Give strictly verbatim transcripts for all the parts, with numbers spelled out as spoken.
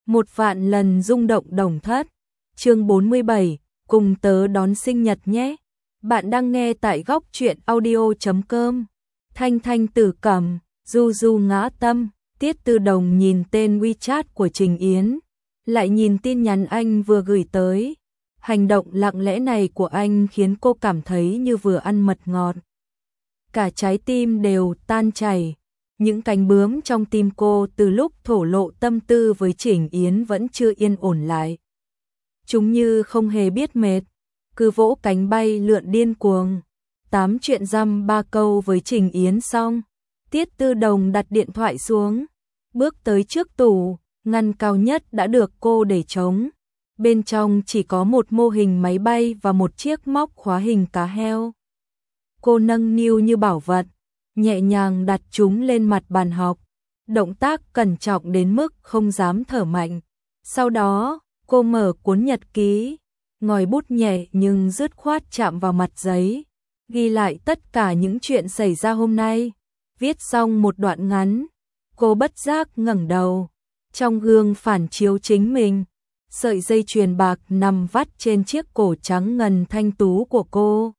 Một vạn lần rung động Đồng Thất. Chương bốn mươi bảy, cùng tớ đón sinh nhật nhé. Bạn đang nghe tại góc truyện audio chấm com. Thanh thanh tử cẩm, du du ngã tâm. Tiết Tư Đồng nhìn tên WeChat của Trình Yến, lại nhìn tin nhắn anh vừa gửi tới. Hành động lặng lẽ này của anh khiến cô cảm thấy như vừa ăn mật ngọt. Cả trái tim đều tan chảy. Những cánh bướm trong tim cô từ lúc thổ lộ tâm tư với Trình Yến vẫn chưa yên ổn lại. Chúng như không hề biết mệt, cứ vỗ cánh bay lượn điên cuồng. Tám chuyện dăm ba câu với Trình Yến xong, Tiết Tư Đồng đặt điện thoại xuống, bước tới trước tủ, ngăn cao nhất đã được cô để trống. Bên trong chỉ có một mô hình máy bay và một chiếc móc khóa hình cá heo. Cô nâng niu như bảo vật, nhẹ nhàng đặt chúng lên mặt bàn học, động tác cẩn trọng đến mức không dám thở mạnh. Sau đó, cô mở cuốn nhật ký, ngòi bút nhẹ nhưng dứt khoát chạm vào mặt giấy, ghi lại tất cả những chuyện xảy ra hôm nay. Viết xong một đoạn ngắn, cô bất giác ngẩng đầu, trong gương phản chiếu chính mình. Sợi dây chuyền bạc nằm vắt trên chiếc cổ trắng ngần thanh tú của cô.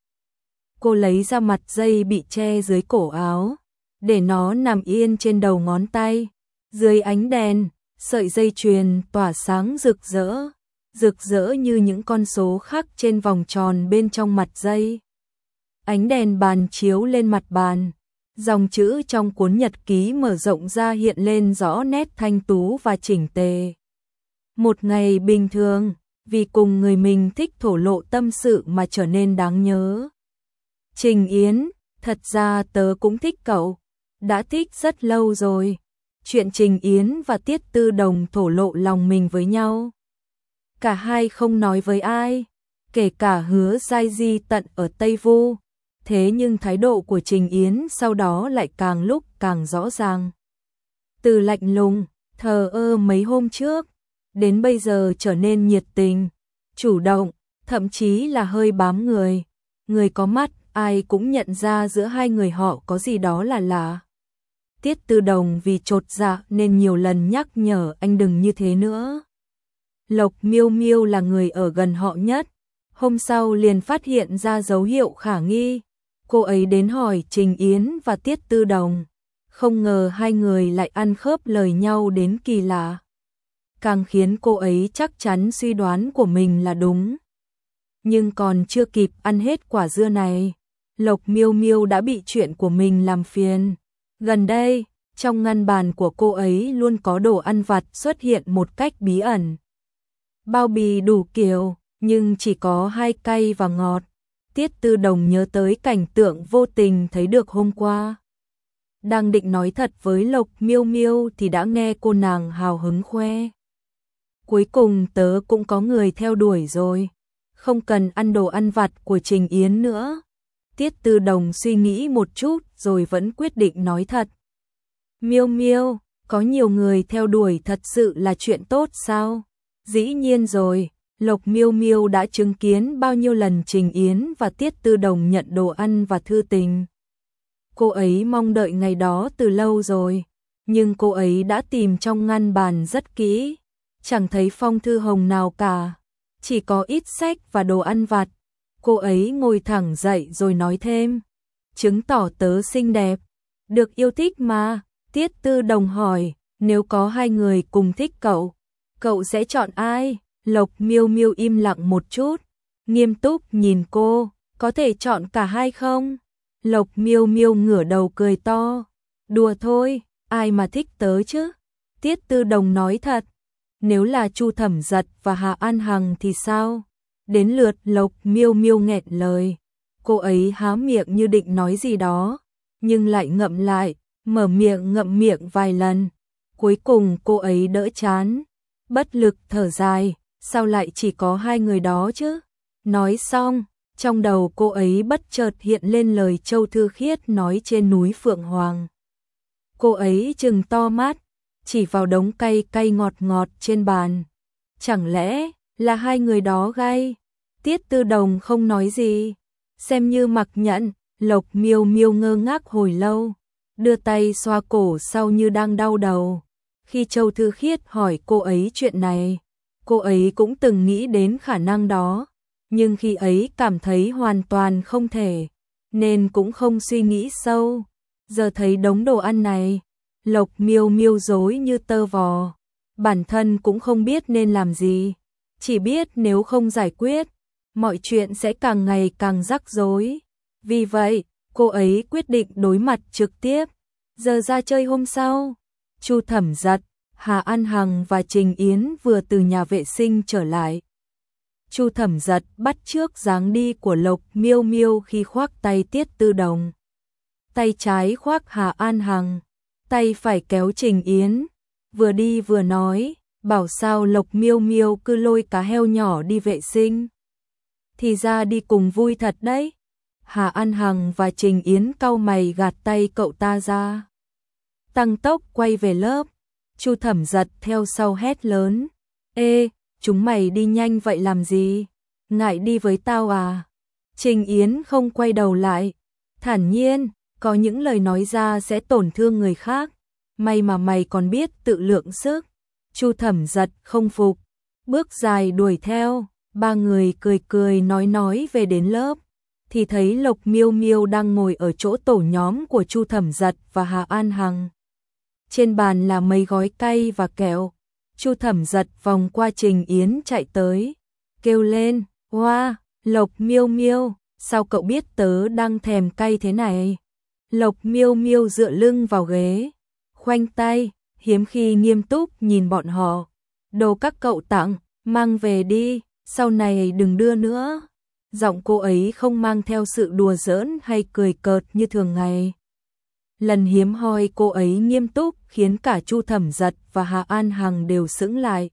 Cô lấy ra mặt dây bị che dưới cổ áo, để nó nằm yên trên đầu ngón tay. Dưới ánh đèn, sợi dây chuyền tỏa sáng rực rỡ, rực rỡ như những con số khắc trên vòng tròn bên trong mặt dây. Ánh đèn bàn chiếu lên mặt bàn, dòng chữ trong cuốn nhật ký mở rộng ra hiện lên rõ nét thanh tú và chỉnh tề. Một ngày bình thường, vì cùng người mình thích thổ lộ tâm sự mà trở nên đáng nhớ. Trình Yến, thật ra tớ cũng thích cậu, đã thích rất lâu rồi. Chuyện Trình Yến và Tiết Tư Đồng thổ lộ lòng mình với nhau. Cả hai không nói với ai, kể cả Hứa Giai Di tận ở Tây Vu. Thế nhưng thái độ của Trình Yến sau đó lại càng lúc càng rõ ràng. Từ lạnh lùng, thờ ơ mấy hôm trước, đến bây giờ trở nên nhiệt tình, chủ động, thậm chí là hơi bám người. Người có mắt, ai cũng nhận ra giữa hai người họ có gì đó là lạ. Tiết Tư Đồng vì chột dạ nên nhiều lần nhắc nhở anh đừng như thế nữa. Lộc Miêu Miêu là người ở gần họ nhất, hôm sau liền phát hiện ra dấu hiệu khả nghi. Cô ấy đến hỏi Trình Yến và Tiết Tư Đồng, không ngờ hai người lại ăn khớp lời nhau đến kỳ lạ. Càng khiến cô ấy chắc chắn suy đoán của mình là đúng. Nhưng còn chưa kịp ăn hết quả dưa này, Lộc Miêu Miêu đã bị chuyện của mình làm phiền. Gần đây, trong ngăn bàn của cô ấy luôn có đồ ăn vặt xuất hiện một cách bí ẩn. Bao bì đủ kiểu, nhưng chỉ có hai cay và ngọt. Tiết Tư Đồng nhớ tới cảnh tượng vô tình thấy được hôm qua. Đang định nói thật với Lộc Miêu Miêu thì đã nghe cô nàng hào hứng khoe. Cuối cùng tớ cũng có người theo đuổi rồi, không cần ăn đồ ăn vặt của Trình Yến nữa. Tiết Tư Đồng suy nghĩ một chút rồi vẫn quyết định nói thật. Miêu Miêu, có nhiều người theo đuổi thật sự là chuyện tốt sao? Dĩ nhiên rồi, Lộc Miêu Miêu đã chứng kiến bao nhiêu lần Trình Yến và Tiết Tư Đồng nhận đồ ăn và thư tình. Cô ấy mong đợi ngày đó từ lâu rồi, nhưng cô ấy đã tìm trong ngăn bàn rất kỹ, chẳng thấy phong thư hồng nào cả, chỉ có ít sách và đồ ăn vặt. Cô ấy ngồi thẳng dậy rồi nói thêm, chứng tỏ tớ xinh đẹp, được yêu thích mà. Tiết Tư Đồng hỏi, nếu có hai người cùng thích cậu, cậu sẽ chọn ai? Lộc Miêu Miêu im lặng một chút, nghiêm túc nhìn cô, có thể chọn cả hai không? Lộc Miêu Miêu ngửa đầu cười to, đùa thôi, ai mà thích tớ chứ? Tiết Tư Đồng nói thật, nếu là Chu Thẩm Giật và Hạ An Hằng thì sao? Đến lượt Lộc Miêu Miêu nghẹn lời, cô ấy há miệng như định nói gì đó, nhưng lại ngậm lại, mở miệng ngậm miệng vài lần. Cuối cùng cô ấy đỡ chán, bất lực thở dài, sao lại chỉ có hai người đó chứ? Nói xong, trong đầu cô ấy bất chợt hiện lên lời Châu Thư Khiết nói trên núi Phượng Hoàng. Cô ấy trừng to mắt, chỉ vào đống cay cay ngọt ngọt trên bàn. Chẳng lẽ là hai người đó gay? Tiết Tư Đồng không nói gì, xem như mặc nhận. Lộc Miêu Miêu ngơ ngác hồi lâu, đưa tay xoa cổ sau như đang đau đầu. Khi Châu Thư Khiết hỏi cô ấy chuyện này, cô ấy cũng từng nghĩ đến khả năng đó, nhưng khi ấy cảm thấy hoàn toàn không thể, nên cũng không suy nghĩ sâu. Giờ thấy đống đồ ăn này, Lộc Miêu Miêu rối như tơ vò, bản thân cũng không biết nên làm gì, chỉ biết nếu không giải quyết, mọi chuyện sẽ càng ngày càng rắc rối. Vì vậy, cô ấy quyết định đối mặt trực tiếp. Giờ ra chơi hôm sau, Chu Thẩm Giật, Hà An Hằng và Trình Yến vừa từ nhà vệ sinh trở lại. Chu Thẩm Giật bắt chước dáng đi của Lộc Miêu Miêu khi khoác tay Tiết Tư Đồng. Tay trái khoác Hà An Hằng, tay phải kéo Trình Yến, vừa đi vừa nói, bảo sao Lộc Miêu Miêu cứ lôi cá heo nhỏ đi vệ sinh. Thì ra đi cùng vui thật đấy. Hà An Hằng và Trình Yến cau mày gạt tay cậu ta ra. Tăng tốc quay về lớp, Chu Thẩm Giật theo sau hét lớn, ê, chúng mày đi nhanh vậy làm gì? Ngại đi với tao à? Trình Yến không quay đầu lại, thản nhiên, có những lời nói ra sẽ tổn thương người khác, may mà mày còn biết tự lượng sức. Chu Thẩm Giật không phục, bước dài đuổi theo, ba người cười cười nói nói về đến lớp, thì thấy Lộc Miêu Miêu đang ngồi ở chỗ tổ nhóm của Chu Thẩm Giật và Hà An Hằng. Trên bàn là mấy gói cay và kẹo. Chu Thẩm Giật vòng qua Trình Yến chạy tới, kêu lên, "Oa, Lộc Miêu Miêu, sao cậu biết tớ đang thèm cay thế này?" Lộc Miêu Miêu dựa lưng vào ghế, khoanh tay, hiếm khi nghiêm túc nhìn bọn họ. "Đồ các cậu tặng, mang về đi, sau này đừng đưa nữa." Giọng cô ấy không mang theo sự đùa giỡn hay cười cợt như thường ngày. Lần hiếm hoi cô ấy nghiêm túc khiến cả Chu Thẩm Giật và Hà An Hằng đều sững lại.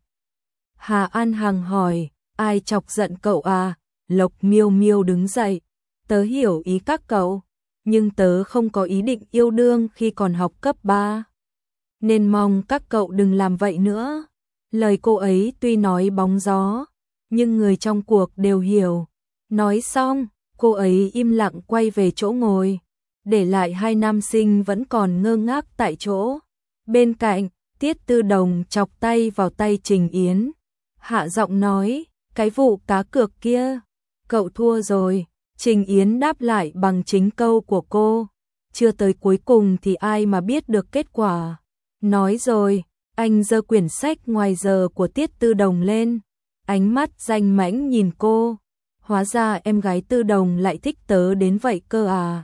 Hà An Hằng hỏi, ai chọc giận cậu à? Lộc Miêu Miêu đứng dậy, tớ hiểu ý các cậu, nhưng tớ không có ý định yêu đương khi còn học cấp ba. Nên mong các cậu đừng làm vậy nữa. Lời cô ấy tuy nói bóng gió, nhưng người trong cuộc đều hiểu. Nói xong, cô ấy im lặng quay về chỗ ngồi, để lại hai nam sinh vẫn còn ngơ ngác tại chỗ. Bên cạnh, Tiết Tư Đồng chọc tay vào tay Trình Yến, hạ giọng nói, cái vụ cá cược kia, cậu thua rồi. Trình Yến đáp lại bằng chính câu của cô, chưa tới cuối cùng thì ai mà biết được kết quả. Nói rồi, anh giơ quyển sách ngoài giờ của Tiết Tư Đồng lên, ánh mắt danh mãnh nhìn cô. Hóa ra em gái Tư Đồng lại thích tớ đến vậy cơ à.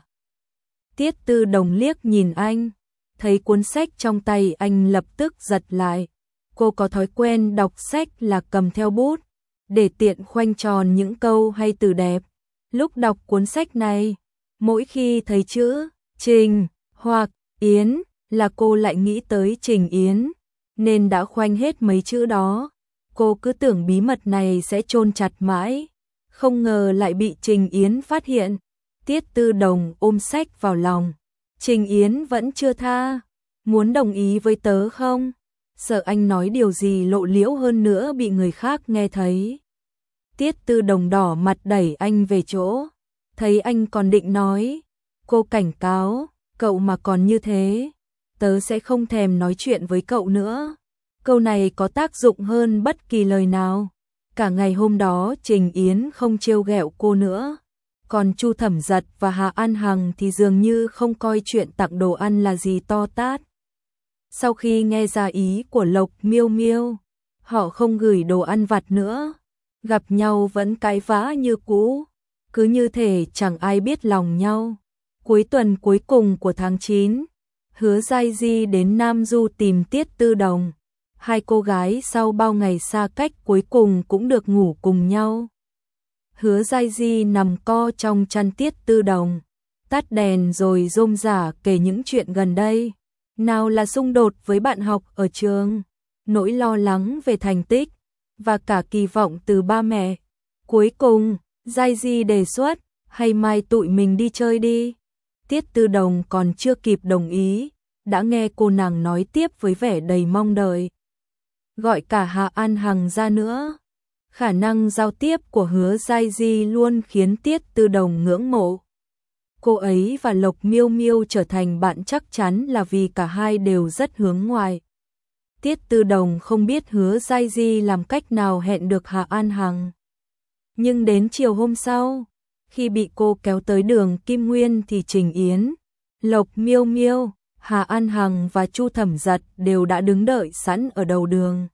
Tiết Tư Đồng liếc nhìn anh, thấy cuốn sách trong tay anh lập tức giật lại. Cô có thói quen đọc sách là cầm theo bút, để tiện khoanh tròn những câu hay từ đẹp. Lúc đọc cuốn sách này, mỗi khi thấy chữ Trình hoặc Yến là cô lại nghĩ tới Trình Yến, nên đã khoanh hết mấy chữ đó. Cô cứ tưởng bí mật này sẽ chôn chặt mãi, không ngờ lại bị Trình Yến phát hiện. Tiết Tư Đồng ôm sách vào lòng. Trình Yến vẫn chưa tha. Muốn đồng ý với tớ không? Sợ anh nói điều gì lộ liễu hơn nữa bị người khác nghe thấy. Tiết Tư Đồng đỏ mặt đẩy anh về chỗ. Thấy anh còn định nói, cô cảnh cáo, cậu mà còn như thế, tớ sẽ không thèm nói chuyện với cậu nữa. Câu này có tác dụng hơn bất kỳ lời nào. Cả ngày hôm đó Trình Yến không trêu ghẹo cô nữa. Còn Chu Thẩm Giật và Hà An Hằng thì dường như không coi chuyện tặng đồ ăn là gì to tát. Sau khi nghe ra ý của Lộc Miêu Miêu, họ không gửi đồ ăn vặt nữa. Gặp nhau vẫn cãi vã như cũ, cứ như thể chẳng ai biết lòng nhau. Cuối tuần cuối cùng của tháng chín, Hứa Giai Di đến Nam Du tìm Tiết Tư Đồng. Hai cô gái sau bao ngày xa cách cuối cùng cũng được ngủ cùng nhau. Hứa Giai Di nằm co trong chăn Tiết Tư Đồng, tắt đèn rồi rôm rả kể những chuyện gần đây. Nào là xung đột với bạn học ở trường, nỗi lo lắng về thành tích, và cả kỳ vọng từ ba mẹ. Cuối cùng, Giai Di đề xuất, hay mai tụi mình đi chơi đi. Tiết Tư Đồng còn chưa kịp đồng ý, đã nghe cô nàng nói tiếp với vẻ đầy mong đợi. Gọi cả Hà An Hằng ra nữa. Khả năng giao tiếp của Hứa Giai Di luôn khiến Tiết Tư Đồng ngưỡng mộ. Cô ấy và Lộc Miêu Miêu trở thành bạn chắc chắn là vì cả hai đều rất hướng ngoại. Tiết Tư Đồng không biết Hứa Giai Di làm cách nào hẹn được Hạ An Hằng. Nhưng đến chiều hôm sau, khi bị cô kéo tới đường Kim Nguyên thì Trình Yến, Lộc Miêu Miêu, Hạ An Hằng và Chu Thẩm Giật đều đã đứng đợi sẵn ở đầu đường.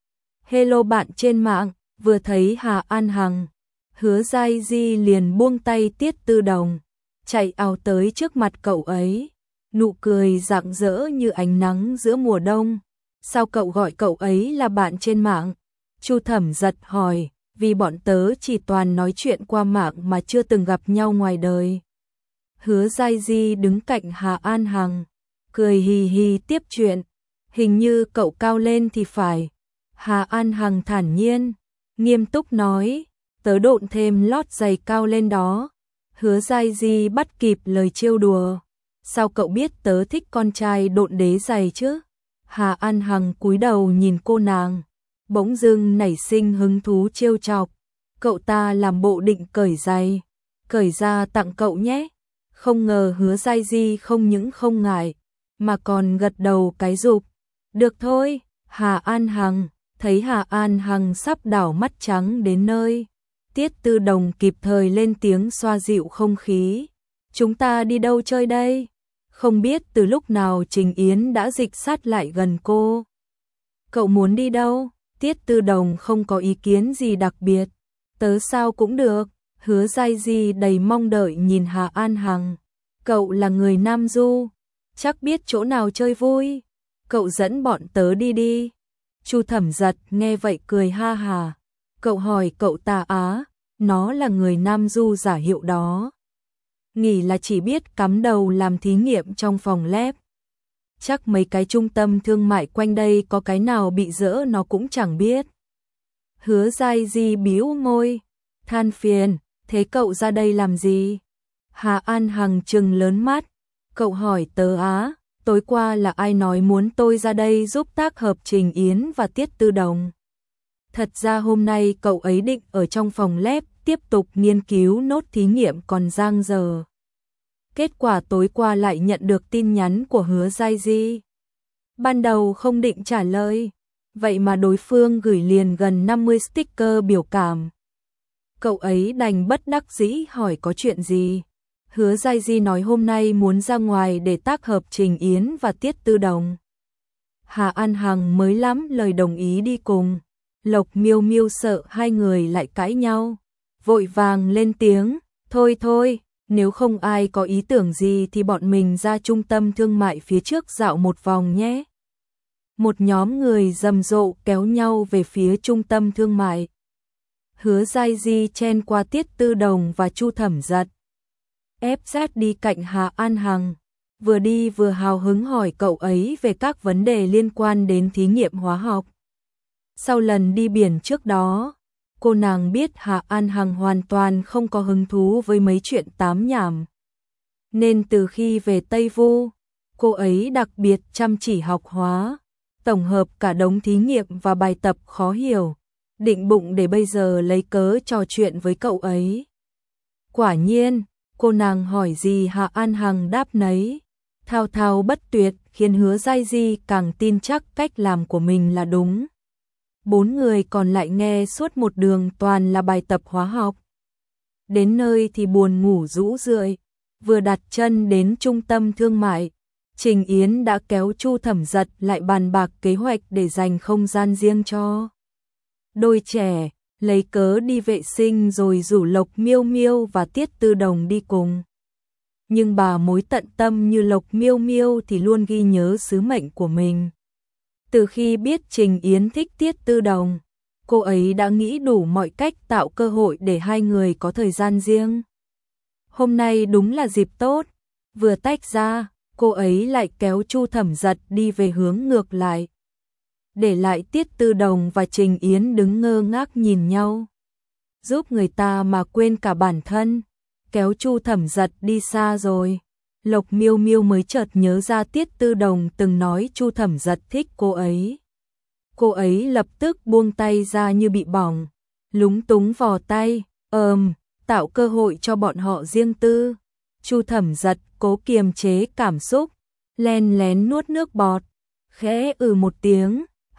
Hello bạn trên mạng, vừa thấy Hạ An Hằng, Hứa Giai Di liền buông tay Tiết Tư Đồng, chạy ào tới trước mặt cậu ấy, nụ cười rạng rỡ như ánh nắng giữa mùa đông. Sao cậu gọi cậu ấy là bạn trên mạng? Chu Thẩm Giật hỏi, vì bọn tớ chỉ toàn nói chuyện qua mạng mà chưa từng gặp nhau ngoài đời. Hứa Giai Di đứng cạnh Hạ An Hằng, cười hì hì tiếp chuyện, hình như cậu cao lên thì phải. Hạ An Hằng thản nhiên, nghiêm túc nói, tớ độn thêm lót giày cao lên đó. Hứa Giai Di bắt kịp lời trêu đùa, sao cậu biết tớ thích con trai độn đế giày chứ? Hạ An Hằng cúi đầu nhìn cô nàng, bỗng dưng nảy sinh hứng thú trêu chọc, cậu ta làm bộ định cởi giày, cởi ra tặng cậu nhé. Không ngờ Hứa Giai Di không những không ngại, mà còn gật đầu cái rụp. Được thôi. Hạ An Hằng, thấy Hạ An Hằng sắp đảo mắt trắng đến nơi, Tiết Tư Đồng kịp thời lên tiếng xoa dịu không khí. Chúng ta đi đâu chơi đây? Không biết từ lúc nào Trình Yến đã dịch sát lại gần cô. Cậu muốn đi đâu? Tiết Tư Đồng không có ý kiến gì đặc biệt. Tớ sao cũng được. Hứa Giai Di đầy mong đợi nhìn Hạ An Hằng. Cậu là người Nam Du, chắc biết chỗ nào chơi vui. Cậu dẫn bọn tớ đi đi. Chu Thẩm Giật nghe vậy cười ha hà. Cậu hỏi cậu ta á, nó là người Nam Du giả hiệu đó. Nghĩ là chỉ biết cắm đầu làm thí nghiệm trong phòng lab. Chắc mấy cái trung tâm thương mại quanh đây có cái nào bị dỡ nó cũng chẳng biết. Hứa Giai Di bĩu môi, than phiền, thế cậu ra đây làm gì? Hạ An Hằng trừng lớn mắt, cậu hỏi tớ á, tối qua là ai nói muốn tôi ra đây giúp tác hợp Trình Yến và Tiết Tư Đồng? Thật ra hôm nay cậu ấy định ở trong phòng lab tiếp tục nghiên cứu nốt thí nghiệm còn dang dở. Kết quả tối qua lại nhận được tin nhắn của Hứa Giai Di. Ban đầu không định trả lời, vậy mà đối phương gửi liền gần năm mươi sticker biểu cảm. Cậu ấy đành bất đắc dĩ hỏi có chuyện gì. Hứa Giai Di nói hôm nay muốn ra ngoài để tác hợp Trình Yến và Tiết Tư Đồng. Hạ An Hằng mới lắm lời đồng ý đi cùng. Lộc Miêu Miêu sợ hai người lại cãi nhau, vội vàng lên tiếng, thôi thôi, nếu không ai có ý tưởng gì thì bọn mình ra trung tâm thương mại phía trước dạo một vòng nhé. Một nhóm người rầm rộ kéo nhau về phía trung tâm thương mại. Hứa Giai Di chen qua Tiết Tư Đồng và Chu Thẩm Giật, ép sát đi cạnh Hạ An Hằng, vừa đi vừa hào hứng hỏi cậu ấy về các vấn đề liên quan đến thí nghiệm hóa học. Sau lần đi biển trước đó, cô nàng biết Hạ An Hằng hoàn toàn không có hứng thú với mấy chuyện tám nhảm. Nên từ khi về Tây Vu, cô ấy đặc biệt chăm chỉ học hóa, tổng hợp cả đống thí nghiệm và bài tập khó hiểu, định bụng để bây giờ lấy cớ trò chuyện với cậu ấy. Quả nhiên, cô nàng hỏi gì Hạ An Hằng đáp nấy, thao thao bất tuyệt khiến Hứa Giai Di càng tin chắc cách làm của mình là đúng. Bốn người còn lại nghe suốt một đường toàn là bài tập hóa học. Đến nơi thì buồn ngủ rũ rượi, vừa đặt chân đến trung tâm thương mại, Trình Yến đã kéo Chu Thẩm Giật lại bàn bạc kế hoạch để dành không gian riêng cho đôi trẻ, lấy cớ đi vệ sinh rồi rủ Lộc Miêu Miêu và Tiết Tư Đồng đi cùng. Nhưng bà mối tận tâm như Lộc Miêu Miêu thì luôn ghi nhớ sứ mệnh của mình. Từ khi biết Trình Yến thích Tiết Tư Đồng, cô ấy đã nghĩ đủ mọi cách tạo cơ hội để hai người có thời gian riêng. Hôm nay đúng là dịp tốt, vừa tách ra, cô ấy lại kéo Chu Thẩm Giật đi về hướng ngược lại. Để lại Tiết Tư Đồng và Trình Yến đứng ngơ ngác nhìn nhau. Giúp người ta mà quên cả bản thân, kéo Chu Thẩm Giật đi xa rồi. Lộc Miêu Miêu mới chợt nhớ ra Tiết Tư Đồng từng nói Chu Thẩm Giật thích cô ấy. Cô ấy lập tức buông tay ra như bị bỏng, lúng túng vò tay, ờm, tạo cơ hội cho bọn họ riêng tư. Chu Thẩm Giật cố kiềm chế cảm xúc, len lén nuốt nước bọt, khẽ ừ một tiếng,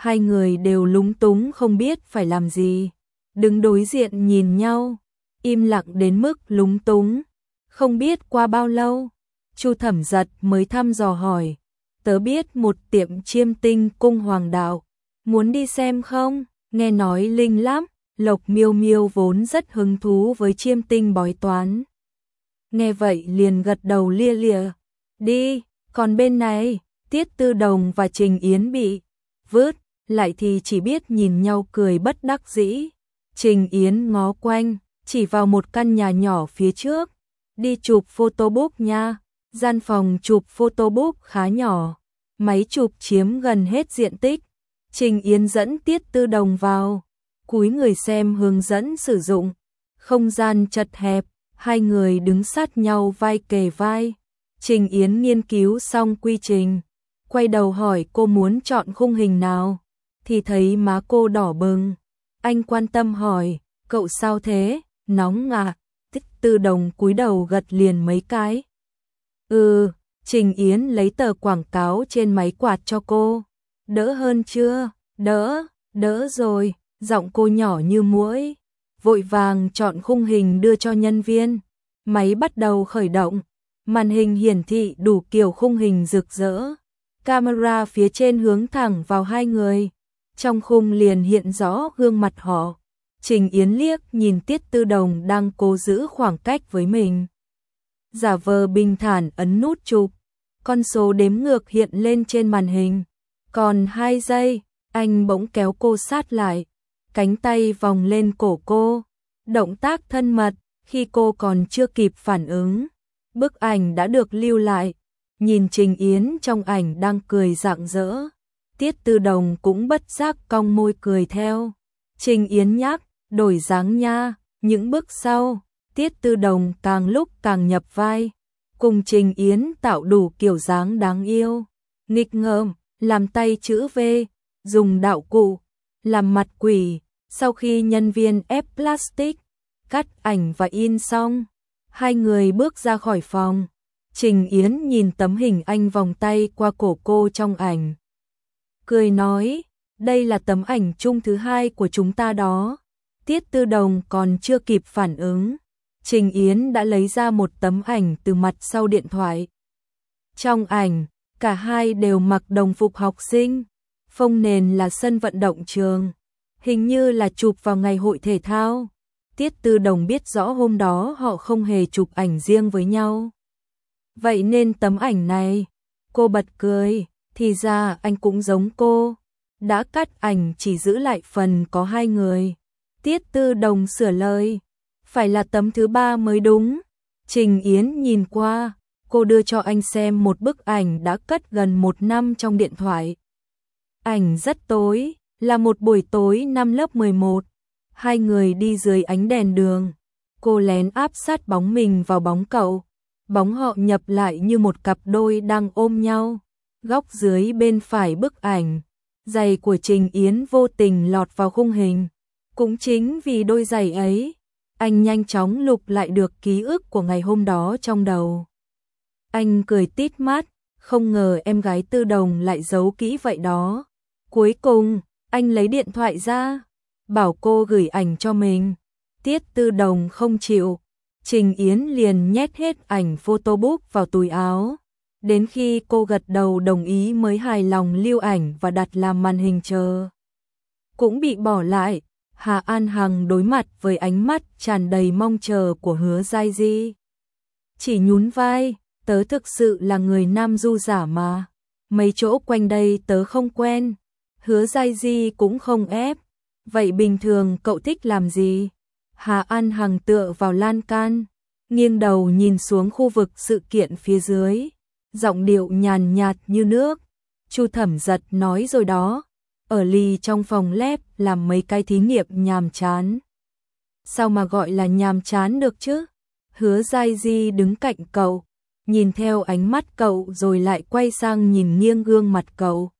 Hai người đều lúng túng không biết phải làm gì, đứng đối diện nhìn nhau, im lặng đến mức lúng túng. Không biết qua bao lâu, Chu Thẩm Giật mới thăm dò hỏi, tớ biết một tiệm chiêm tinh cung hoàng đạo, muốn đi xem không? Nghe nói linh lắm. Lộc Miêu Miêu vốn rất hứng thú với chiêm tinh bói toán. Nghe vậy liền gật đầu lia lịa, đi. Còn bên này, Tiết Tư Đồng và Trình Yến bị vứt lại thì chỉ biết nhìn nhau cười bất đắc dĩ. Trình Yến ngó quanh, chỉ vào một căn nhà nhỏ phía trước, đi chụp photobook nha. Gian phòng chụp photobook khá nhỏ, máy chụp chiếm gần hết diện tích. Trình Yến dẫn Tiết Tư Đồng vào, cúi người xem hướng dẫn sử dụng. Không gian chật hẹp, hai người đứng sát nhau vai kề vai. Trình Yến nghiên cứu xong quy trình, quay đầu hỏi cô muốn chọn khung hình nào, thì thấy má cô đỏ bừng. Anh quan tâm hỏi, cậu sao thế, nóng à? Tiết Tư Đồng cúi đầu gật liền mấy cái. Ừ, Trình Yến lấy tờ quảng cáo trên máy quạt cho cô. Đỡ hơn chưa? Đỡ, đỡ rồi. Giọng cô nhỏ như muỗi, vội vàng chọn khung hình đưa cho nhân viên. Máy bắt đầu khởi động, màn hình hiển thị đủ kiểu khung hình rực rỡ. Camera phía trên hướng thẳng vào hai người, trong khung liền hiện rõ gương mặt họ. Trình Yến liếc nhìn Tiết Tư Đồng đang cố giữ khoảng cách với mình, giả vờ bình thản ấn nút chụp. Con số đếm ngược hiện lên trên màn hình. Còn hai giây, anh bỗng kéo cô sát lại, cánh tay vòng lên cổ cô, động tác thân mật. Khi cô còn chưa kịp phản ứng, bức ảnh đã được lưu lại. Nhìn Trình Yến trong ảnh đang cười rạng rỡ, Tiết Tư Đồng cũng bất giác cong môi cười theo. Trình Yến nhắc, đổi dáng nha. Những bước sau, Tiết Tư Đồng càng lúc càng nhập vai, cùng Trình Yến tạo đủ kiểu dáng đáng yêu, nghịch ngợm, làm tay chữ V, dùng đạo cụ, làm mặt quỷ. Sau khi nhân viên ép plastic, cắt ảnh và in xong, hai người bước ra khỏi phòng. Trình Yến nhìn tấm hình anh vòng tay qua cổ cô trong ảnh, cười nói, đây là tấm ảnh chung thứ hai của chúng ta đó. Tiết Tư Đồng còn chưa kịp phản ứng, Trình Yến đã lấy ra một tấm ảnh từ mặt sau điện thoại. Trong ảnh, cả hai đều mặc đồng phục học sinh, phông nền là sân vận động trường, hình như là chụp vào ngày hội thể thao. Tiết Tư Đồng biết rõ hôm đó họ không hề chụp ảnh riêng với nhau. Vậy nên tấm ảnh này, cô bật cười, thì ra anh cũng giống cô, đã cắt ảnh chỉ giữ lại phần có hai người. Tiết Tư Đồng sửa lời, phải là tấm thứ ba mới đúng. Trình Yến nhìn qua, cô đưa cho anh xem một bức ảnh đã cất gần một năm trong điện thoại. Ảnh rất tối, là một buổi tối năm lớp mười một. Hai người đi dưới ánh đèn đường, cô lén áp sát bóng mình vào bóng cậu. Bóng họ nhập lại như một cặp đôi đang ôm nhau. Góc dưới bên phải bức ảnh, giày của Trình Yến vô tình lọt vào khung hình. Cũng chính vì đôi giày ấy, anh nhanh chóng lục lại được ký ức của ngày hôm đó trong đầu. Anh cười tít mắt, không ngờ em gái Tư Đồng lại giấu kỹ vậy đó. Cuối cùng, anh lấy điện thoại ra, bảo cô gửi ảnh cho mình. Tiết Tư Đồng không chịu, Trình Yến liền nhét hết ảnh photobook vào túi áo. Đến khi cô gật đầu đồng ý mới hài lòng lưu ảnh và đặt làm màn hình chờ. Cũng bị bỏ lại, Hà An Hằng đối mặt với ánh mắt tràn đầy mong chờ của Hứa Giai Di. Chỉ nhún vai, tớ thực sự là người nam du giả mà. Mấy chỗ quanh đây tớ không quen. Hứa Giai Di cũng không ép. Vậy bình thường cậu thích làm gì? Hà An Hằng tựa vào lan can, nghiêng đầu nhìn xuống khu vực sự kiện phía dưới, giọng điệu nhàn nhạt như nước. Chu Thẩm Giật nói rồi đó, ở lì trong phòng lab làm mấy cái thí nghiệm nhàm chán. Sao mà gọi là nhàm chán được chứ? Hứa Giai Di đứng cạnh cậu, nhìn theo ánh mắt cậu rồi lại quay sang nhìn nghiêng gương mặt cậu.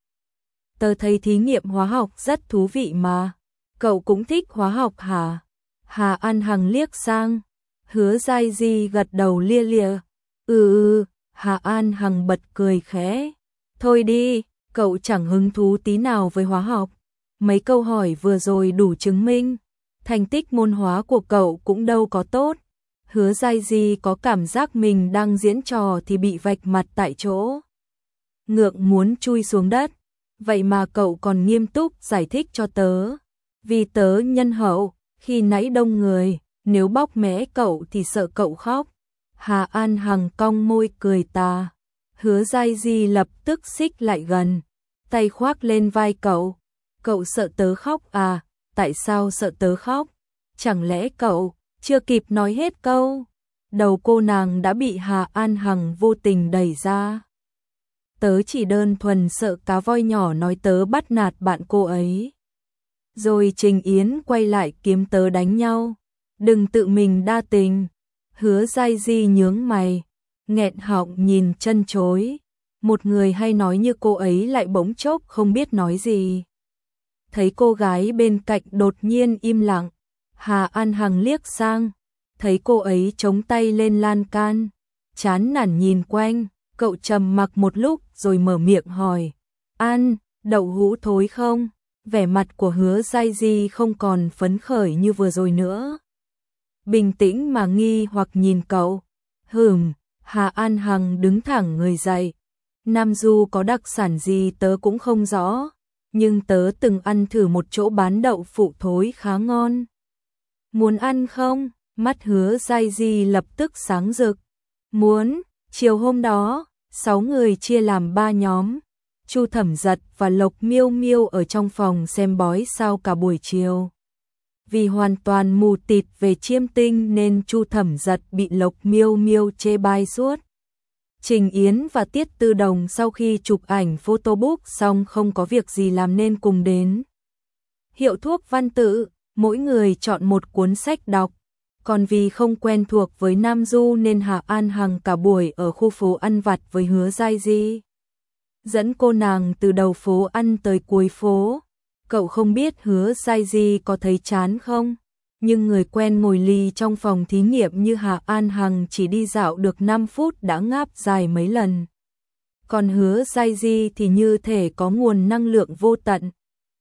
Tớ thấy thí nghiệm hóa học rất thú vị mà. Cậu cũng thích hóa học hả? Hà An Hằng liếc sang. Hứa Giai Di gật đầu lia lịa. Ừ ừ, Hà An Hằng bật cười khẽ. Thôi đi, cậu chẳng hứng thú tí nào với hóa học. Mấy câu hỏi vừa rồi đủ chứng minh, thành tích môn hóa của cậu cũng đâu có tốt. Hứa Giai Di có cảm giác mình đang diễn trò thì bị vạch mặt tại chỗ. Ngượng muốn chui xuống đất, vậy mà cậu còn nghiêm túc giải thích cho tớ. Vì tớ nhân hậu, khi nãy đông người, nếu bóc mẽ cậu thì sợ cậu khóc. Hà An Hằng cong môi cười tà. Hứa Giai Di lập tức xích lại gần, tay khoác lên vai cậu. Cậu sợ tớ khóc à? Tại sao sợ tớ khóc? Chẳng lẽ cậu chưa kịp nói hết câu, đầu cô nàng đã bị Hà An Hằng vô tình đẩy ra. Tớ chỉ đơn thuần sợ cá voi nhỏ nói tớ bắt nạt bạn cô ấy. Rồi Trình Yến quay lại kiếm tớ đánh nhau. Đừng tự mình đa tình. Hứa Giai Di nhướng mày, nghẹn họng nhìn chân chối. Một người hay nói như cô ấy lại bỗng chốc không biết nói gì. Thấy cô gái bên cạnh đột nhiên im lặng, Hà An Hằng liếc sang, thấy cô ấy chống tay lên lan can, chán nản nhìn quanh, cậu trầm mặc một lúc rồi mở miệng hỏi, ăn đậu hũ thối không? Vẻ mặt của Hứa Giai Di không còn phấn khởi như vừa rồi nữa. Bình tĩnh mà nghi hoặc nhìn cậu. Hừm, Hà An Hằng đứng thẳng người dậy. Nam Du có đặc sản gì tớ cũng không rõ, nhưng tớ từng ăn thử một chỗ bán đậu phụ thối khá ngon. Muốn ăn không? Mắt Hứa Giai Di lập tức sáng rực. Muốn. Chiều hôm đó, sáu người chia làm ba nhóm. Chu Thẩm Giật và Lộc Miêu Miêu ở trong phòng xem bói sao cả buổi chiều. Vì hoàn toàn mù tịt về chiêm tinh nên Chu Thẩm Giật bị Lộc Miêu Miêu chê bai suốt. Trình Yến và Tiết Tư Đồng sau khi chụp ảnh photobook xong không có việc gì làm nên cùng đến hiệu thuốc Văn Tự, mỗi người chọn một cuốn sách đọc. Còn vì không quen thuộc với Nam Du nên Hà An Hằng cả buổi ở khu phố ăn vặt với Hứa Giai Di. Dẫn cô nàng từ đầu phố ăn tới cuối phố. Cậu không biết Hứa Giai Di có thấy chán không? Nhưng người quen ngồi lì trong phòng thí nghiệm như Hà An Hằng chỉ đi dạo được năm phút đã ngáp dài mấy lần. Còn Hứa Giai Di thì như thể có nguồn năng lượng vô tận.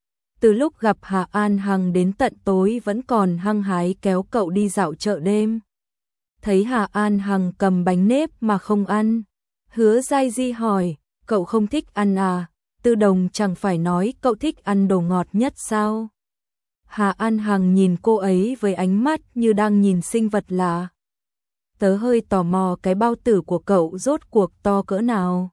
Từ lúc gặp Hà An Hằng đến tận tối vẫn còn hăng hái kéo cậu đi dạo chợ đêm. Thấy Hà An Hằng cầm bánh nếp mà không ăn, Hứa Giai Di hỏi, cậu không thích ăn à? Tư Đồng chẳng phải nói cậu thích ăn đồ ngọt nhất sao? Hà An Hằng nhìn cô ấy với ánh mắt như đang nhìn sinh vật lạ. Tớ hơi tò mò cái bao tử của cậu rốt cuộc to cỡ nào.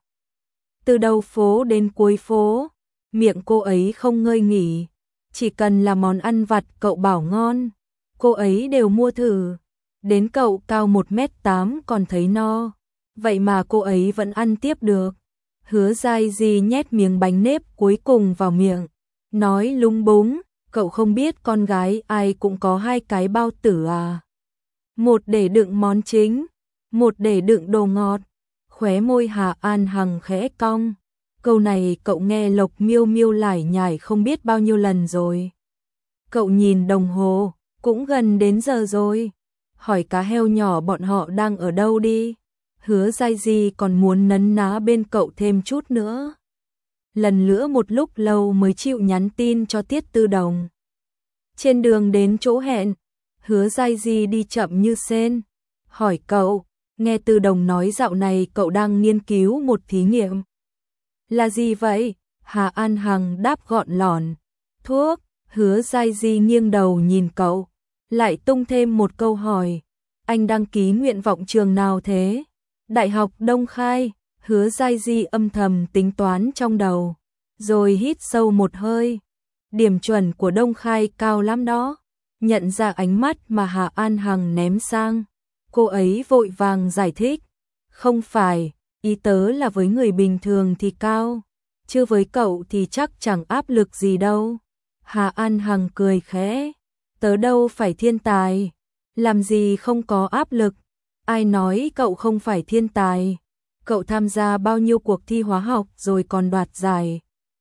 Từ đầu phố đến cuối phố, miệng cô ấy không ngơi nghỉ. Chỉ cần là món ăn vặt cậu bảo ngon, cô ấy đều mua thử. Đến cậu cao một mét tám còn thấy no, vậy mà cô ấy vẫn ăn tiếp được. Hứa Giai Di nhét miếng bánh nếp cuối cùng vào miệng, nói lúng búng, cậu không biết con gái ai cũng có hai cái bao tử à. Một để đựng món chính, một để đựng đồ ngọt. Khóe môi Hà An Hằng khẽ cong. Câu này cậu nghe Lộc Miêu Miêu lải nhải không biết bao nhiêu lần rồi. Cậu nhìn đồng hồ, cũng gần đến giờ rồi. Hỏi cá heo nhỏ bọn họ đang ở đâu đi. Hứa Giai Di còn muốn nấn ná bên cậu thêm chút nữa. Lần nữa một lúc lâu mới chịu nhắn tin cho Tiết Tư Đồng. Trên đường đến chỗ hẹn, Hứa Giai Di đi chậm như sên. Hỏi cậu, nghe Tư Đồng nói dạo này cậu đang nghiên cứu một thí nghiệm. Là gì vậy? Hà An Hằng đáp gọn lỏn. Thuốc. Hứa Giai Di nghiêng đầu nhìn cậu, lại tung thêm một câu hỏi. Anh đăng ký nguyện vọng trường nào thế? Đại học Đông Khai. Hứa Giai Di âm thầm tính toán trong đầu, rồi hít sâu một hơi. Điểm chuẩn của Đông Khai cao lắm đó. Nhận ra ánh mắt mà Hà An Hằng ném sang, cô ấy vội vàng giải thích. Không phải, ý tớ là với người bình thường thì cao, chứ với cậu thì chắc chẳng áp lực gì đâu. Hà An Hằng cười khẽ. Tớ đâu phải thiên tài, làm gì không có áp lực. Ai nói cậu không phải thiên tài? Cậu tham gia bao nhiêu cuộc thi hóa học rồi còn đoạt giải.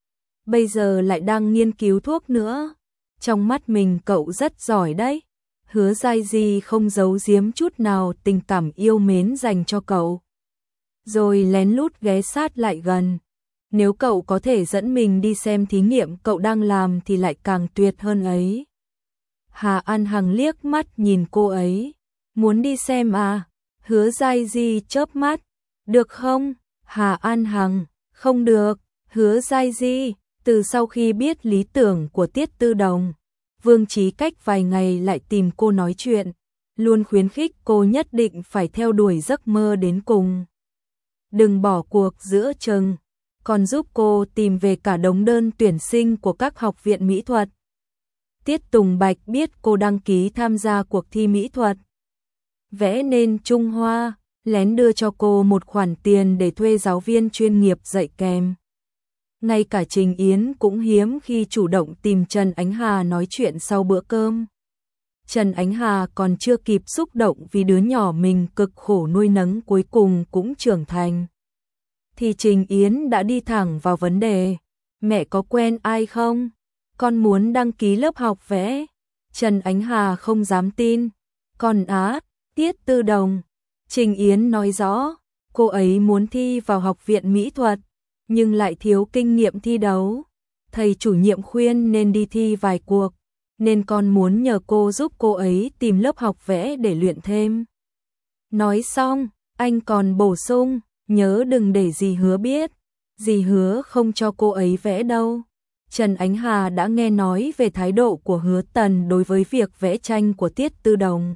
Bây giờ lại đang nghiên cứu thuốc nữa. Trong mắt mình cậu rất giỏi đấy. Hứa Giai Di không giấu giếm chút nào tình cảm yêu mến dành cho cậu. Rồi lén lút ghé sát lại gần. Nếu cậu có thể dẫn mình đi xem thí nghiệm cậu đang làm thì lại càng tuyệt hơn ấy. Hà An Hằng liếc mắt nhìn cô ấy. Muốn đi xem à? Hứa Giai Di chớp mắt. Được không? Hà An Hằng. Không được. Hứa Giai Di. Từ sau khi biết lý tưởng của Tiết Tư Đồng, Vương Chí cách vài ngày lại tìm cô nói chuyện, luôn khuyến khích cô nhất định phải theo đuổi giấc mơ đến cùng. Đừng bỏ cuộc giữa chừng, còn giúp cô tìm về cả đống đơn tuyển sinh của các học viện mỹ thuật. Tiết Tùng Bạch biết cô đăng ký tham gia cuộc thi mỹ thuật, vẽ nên Trung Hoa, lén đưa cho cô một khoản tiền để thuê giáo viên chuyên nghiệp dạy kèm. Ngay cả Trình Yến cũng hiếm khi chủ động tìm Trần Ánh Hà nói chuyện sau bữa cơm. Trần Ánh Hà còn chưa kịp xúc động vì đứa nhỏ mình cực khổ nuôi nấng cuối cùng cũng trưởng thành, thì Trình Yến đã đi thẳng vào vấn đề. Mẹ có quen ai không? Con muốn đăng ký lớp học vẽ. Trần Ánh Hà không dám tin. Còn á, Tiết Tư Đồng. Trình Yến nói rõ, cô ấy muốn thi vào học viện mỹ thuật, nhưng lại thiếu kinh nghiệm thi đấu. Thầy chủ nhiệm khuyên nên đi thi vài cuộc, nên con muốn nhờ cô giúp cô ấy tìm lớp học vẽ để luyện thêm. Nói xong, anh còn bổ sung, nhớ đừng để dì Hứa biết, dì Hứa không cho cô ấy vẽ đâu. Trần Ánh Hà đã nghe nói về thái độ của Hứa Tần đối với việc vẽ tranh của Tiết Tư Đồng.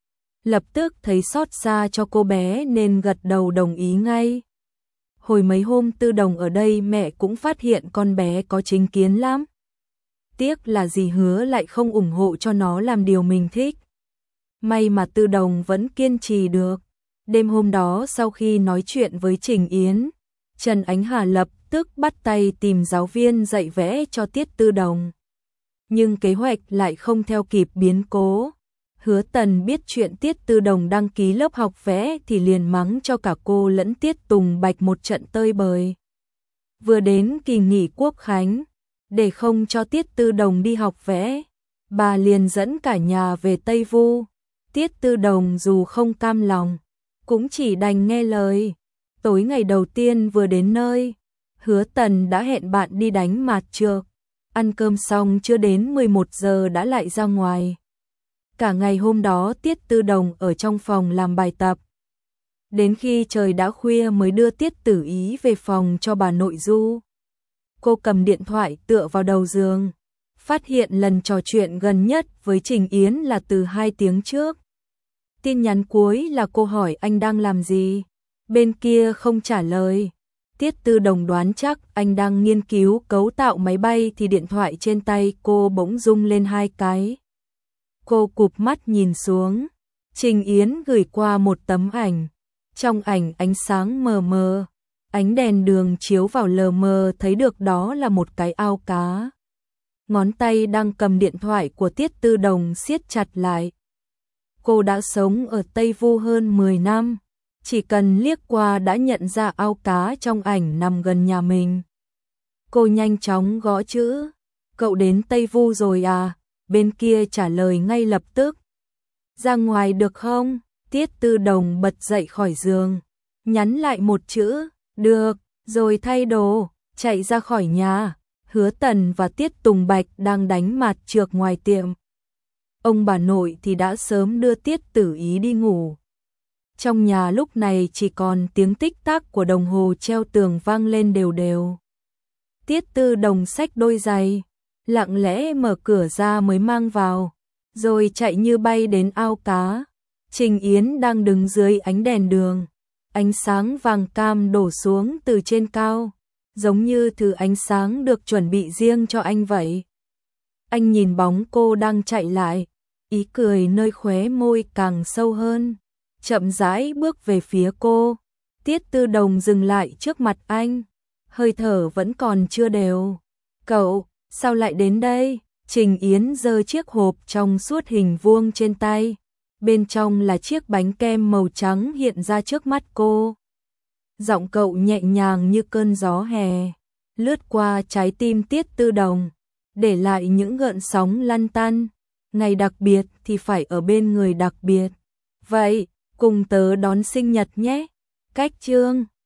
Lập tức thấy xót xa cho cô bé nên gật đầu đồng ý ngay. Hồi mấy hôm Tư Đồng ở đây mẹ cũng phát hiện con bé có chính kiến lắm. Tiếc là dì Hứa lại không ủng hộ cho nó làm điều mình thích. May mà Tư Đồng vẫn kiên trì được. Đêm hôm đó sau khi nói chuyện với Trình Yến, Trần Ánh Hà lập tức bắt tay tìm giáo viên dạy vẽ cho Tiết Tư Đồng. Nhưng kế hoạch lại không theo kịp biến cố. Hứa Tần biết chuyện Tiết Tư Đồng đăng ký lớp học vẽ thì liền mắng cho cả cô lẫn Tiết Tùng Bạch một trận tơi bời. Vừa đến kỳ nghỉ Quốc khánh, để không cho Tiết Tư Đồng đi học vẽ, bà liền dẫn cả nhà về Tây Vu. Tiết Tư Đồng dù không cam lòng, cũng chỉ đành nghe lời. Tối ngày đầu tiên vừa đến nơi, Hứa Tần đã hẹn bạn đi đánh mạt trược. Ăn cơm xong chưa đến mười một giờ đã lại ra ngoài. Cả ngày hôm đó Tiết Tư Đồng ở trong phòng làm bài tập. Đến khi trời đã khuya mới đưa Tiết Tử Ý về phòng cho bà nội Du. Cô cầm điện thoại tựa vào đầu giường, phát hiện lần trò chuyện gần nhất với Trình Yến là từ hai tiếng trước. Tin nhắn cuối là cô hỏi anh đang làm gì, bên kia không trả lời. Tiết Tư Đồng đoán chắc anh đang nghiên cứu cấu tạo máy bay thì điện thoại trên tay cô bỗng rung lên hai cái. Cô cụp mắt nhìn xuống, Trình Yến gửi qua một tấm ảnh. Trong ảnh ánh sáng mờ mờ, ánh đèn đường chiếu vào lờ mờ thấy được đó là một cái ao cá. Ngón tay đang cầm điện thoại của Tiết Tư Đồng siết chặt lại. Cô đã sống ở Tây Vu hơn mười năm, chỉ cần liếc qua đã nhận ra ao cá trong ảnh nằm gần nhà mình. Cô nhanh chóng gõ chữ, cậu đến Tây Vu rồi à? Bên kia trả lời ngay lập tức. Ra ngoài được không? Tiết Tư Đồng bật dậy khỏi giường, nhắn lại một chữ, được, rồi thay đồ, chạy ra khỏi nhà. Hứa Tần và Tiết Tùng Bạch đang đánh mạt trược ngoài tiệm. Ông bà nội thì đã sớm đưa Tiết Tử Ý đi ngủ. Trong nhà lúc này chỉ còn tiếng tích tắc của đồng hồ treo tường vang lên đều đều. Tiết Tư Đồng xách đôi giày, lặng lẽ mở cửa ra mới mang vào, rồi chạy như bay đến ao cá. Trình Yến đang đứng dưới ánh đèn đường, ánh sáng vàng cam đổ xuống từ trên cao, giống như thứ ánh sáng được chuẩn bị riêng cho anh vậy. Anh nhìn bóng cô đang chạy lại, ý cười nơi khóe môi càng sâu hơn, chậm rãi bước về phía cô. Tiết Tư Đồng dừng lại trước mặt anh, hơi thở vẫn còn chưa đều. Cậu, sao lại đến đây? Trình Yến giơ chiếc hộp trong suốt hình vuông trên tay. Bên trong là chiếc bánh kem màu trắng hiện ra trước mắt cô. Giọng cậu nhẹ nhàng như cơn gió hè, lướt qua trái tim Tiết Tư Đồng, để lại những gợn sóng lăn tăn. Ngày đặc biệt thì phải ở bên người đặc biệt. Vậy, cùng tớ đón sinh nhật nhé. Cách chương